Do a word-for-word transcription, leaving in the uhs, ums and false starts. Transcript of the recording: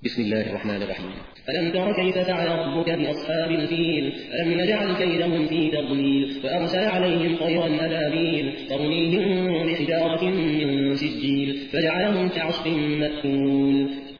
بسم الله الرحمن الرحيم. ألم تر كيف فعل ربك بأصحاب الفيل ألم نجعل كيدهم في تضليل وأرسل عليهم طيرا أبابيل ترميهم بحجارة من سجيل فجعلهم كعصف مأكول